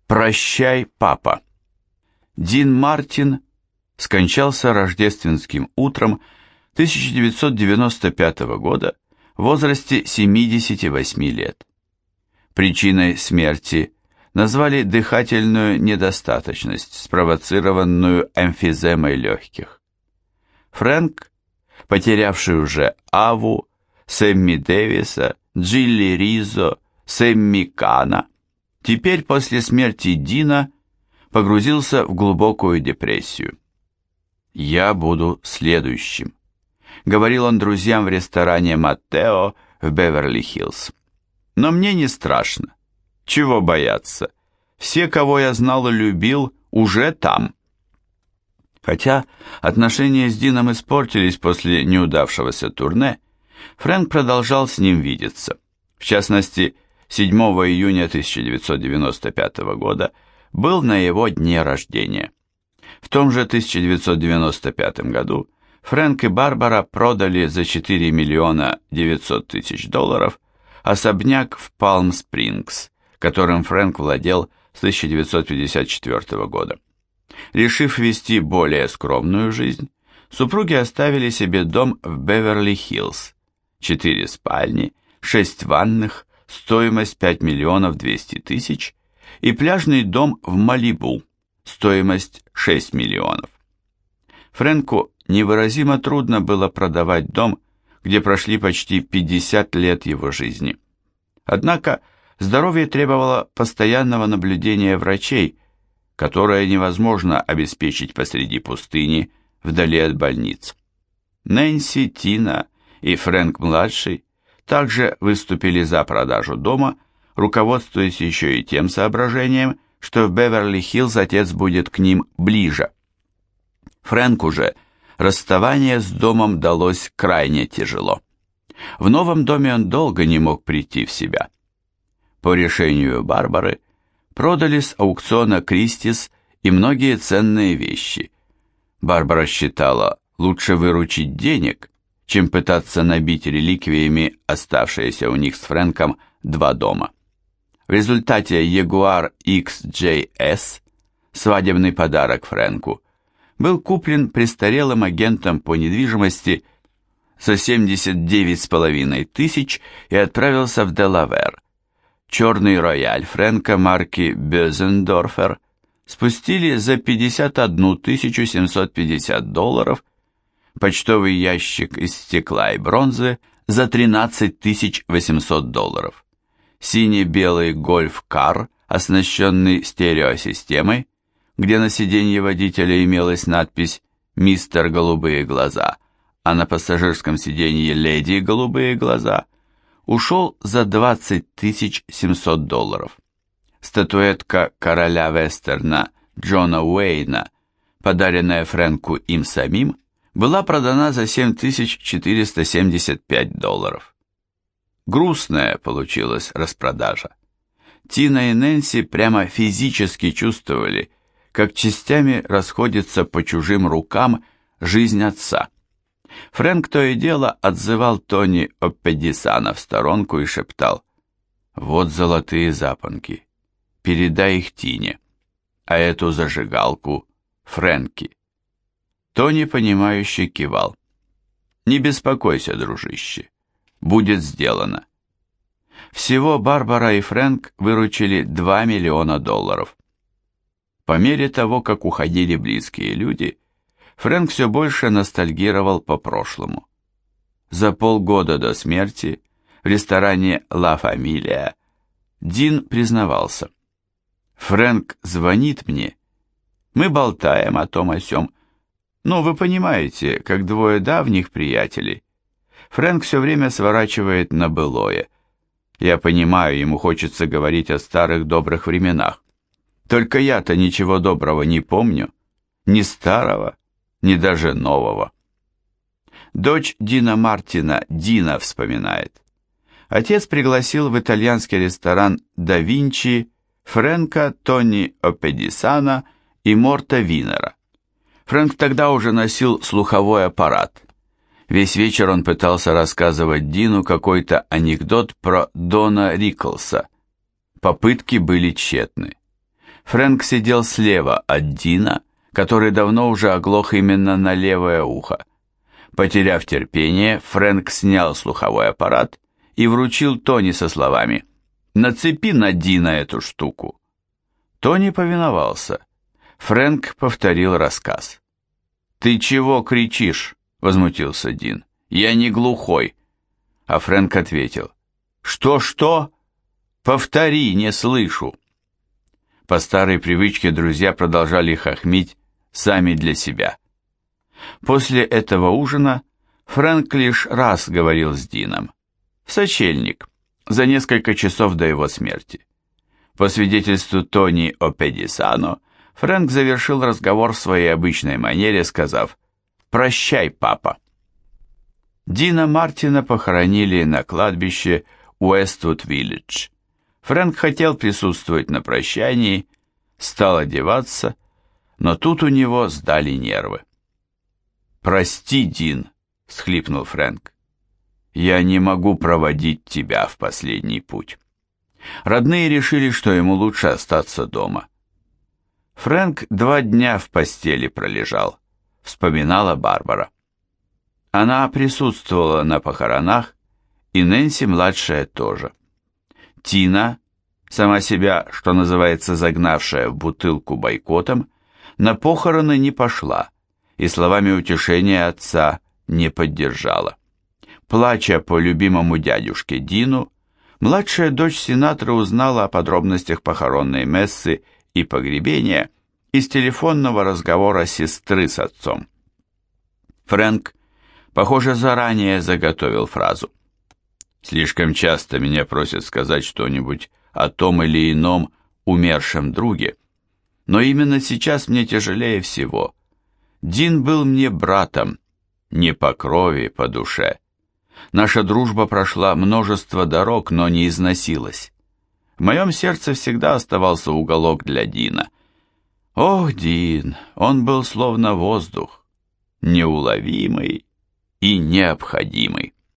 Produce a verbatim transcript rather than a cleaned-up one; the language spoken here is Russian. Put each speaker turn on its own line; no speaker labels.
Прощай, папа. Дин Мартин скончался рождественским утром тысяча девятьсот девяносто пятого года в возрасте семидесяти восьми лет. Причиной смерти назвали дыхательную недостаточность, спровоцированную эмфиземой легких. Фрэнк, потерявший уже Аву, Сэмми Дэвиса, Джилли Ризо, Сэмми Кана, теперь после смерти Дина погрузился в глубокую депрессию. «Я буду следующим», — говорил он друзьям в ресторане «Маттео» в Беверли-Хиллз. «Но мне не страшно. Чего бояться? Все, кого я знал и любил, уже там». Хотя отношения с Дином испортились после неудавшегося турне, Фрэнк продолжал с ним видеться. В частности, седьмого июня тысяча девятьсот девяносто пятого года был на его дне рождения. В том же тысяча девятьсот девяносто пятом году Фрэнк и Барбара продали за четыре миллиона девятьсот тысяч долларов особняк в Палм-Спрингс, которым Фрэнк владел с тысяча девятьсот пятьдесят четвёртого года. Решив вести более скромную жизнь, супруги оставили себе дом в Беверли-Хиллз, четыре спальни, шесть ванных, стоимость пять миллионов двести тысяч, и пляжный дом в Малибу, стоимость шесть миллионов. Фрэнку невыразимо трудно было продавать дом, где прошли почти пятьдесят лет его жизни. Однако здоровье требовало постоянного наблюдения врачей, которое невозможно обеспечить посреди пустыни, вдали от больниц. Нэнси, Тина и Фрэнк-младший также выступили за продажу дома, руководствуясь еще и тем соображением, что в Беверли-Хиллз отец будет к ним ближе. Фрэнку же расставание с домом далось крайне тяжело. В новом доме он долго не мог прийти в себя. По решению Барбары продали с аукциона Кристис и многие ценные вещи. Барбара считала, лучше выручить денег, чем пытаться набить реликвиями оставшиеся у них с Фрэнком два дома. В результате Jaguar икс джей эс, свадебный подарок Фрэнку, был куплен престарелым агентом по недвижимости за семьдесят девять с половиной тысяч и отправился в Делавэр. Черный рояль Фрэнка марки Бёзендорфер спустили за пятьдесят одну тысячу семьсот пятьдесят долларов, почтовый ящик из стекла и бронзы за тринадцать тысяч восемьсот долларов, сине-белый гольф-кар, оснащенный стереосистемой, где на сиденье водителя имелась надпись «Мистер Голубые глаза», а на пассажирском сиденье «Леди Голубые глаза», ушел за двадцать тысяч семьсот долларов. Статуэтка короля вестерна Джона Уэйна, подаренная Фрэнку им самим, была продана за семь тысяч четыреста семьдесят пять долларов. Грустная получилась распродажа. Тина и Нэнси прямо физически чувствовали, как частями расходится по чужим рукам жизнь отца. Фрэнк то и дело отзывал Тони Оппедисана в сторонку и шептал: «Вот золотые запонки, передай их Тине, а эту зажигалку Фрэнки». Тони, понимающе кивал. «Не беспокойся, дружище, будет сделано». Всего Барбара и Фрэнк выручили два миллиона долларов. По мере того, как уходили близкие люди, Фрэнк все больше ностальгировал по прошлому. За полгода до смерти в ресторане «Ла Фамилия» Дин признавался: «Фрэнк звонит мне, мы болтаем о том о сём. Ну, вы понимаете, как двое давних приятелей. Фрэнк все время сворачивает на былое. Я понимаю, ему хочется говорить о старых добрых временах. Только я-то ничего доброго не помню, ни старого, ни даже нового». Дочь Дина Мартина Дина вспоминает: отец пригласил в итальянский ресторан «Да Винчи» Фрэнка, Тони Оппедисана и Морта Винера. Фрэнк тогда уже носил слуховой аппарат. Весь вечер он пытался рассказывать Дину какой-то анекдот про Дона Риклса. Попытки были тщетны. Фрэнк сидел слева от Дина, который давно уже оглох именно на левое ухо. Потеряв терпение, Фрэнк снял слуховой аппарат и вручил Тони со словами «Нацепи на Дина эту штуку». Тони повиновался. Фрэнк повторил рассказ. «Ты чего кричишь?» — возмутился Дин. «Я не глухой». А Фрэнк ответил. «Что-что? Повтори, не слышу». По старой привычке друзья продолжали хохмить сами для себя. После этого ужина Фрэнк лишь раз говорил с Дином. В сочельник, за несколько часов до его смерти. По свидетельству Тони Опедисано, Фрэнк завершил разговор в своей обычной манере, сказав «Прощай, папа». Дина Мартина похоронили на кладбище Уэствуд-Виллидж. Фрэнк хотел присутствовать на прощании, стал одеваться, но тут у него сдали нервы. «Прости, Дин», — всхлипнул Фрэнк, — «я не могу проводить тебя в последний путь». Родные решили, что ему лучше остаться дома. Фрэнк два дня в постели пролежал, вспоминала Барбара. Она присутствовала на похоронах, и Нэнси-младшая тоже. Тина, сама себя, что называется, загнавшая в бутылку бойкотом, на похороны не пошла и словами утешения отца не поддержала. Плача по любимому дядюшке Дину, младшая дочь сенатора узнала о подробностях похоронной мессы и погребения из телефонного разговора сестры с отцом. Фрэнк, похоже, заранее заготовил фразу. «Слишком часто меня просят сказать что-нибудь о том или ином умершем друге, но именно сейчас мне тяжелее всего. Дин был мне братом, не по крови, по душе. Наша дружба прошла множество дорог, но не износилась. В моем сердце всегда оставался уголок для Дина. Ох, Дин, он был словно воздух, неуловимый и необходимый».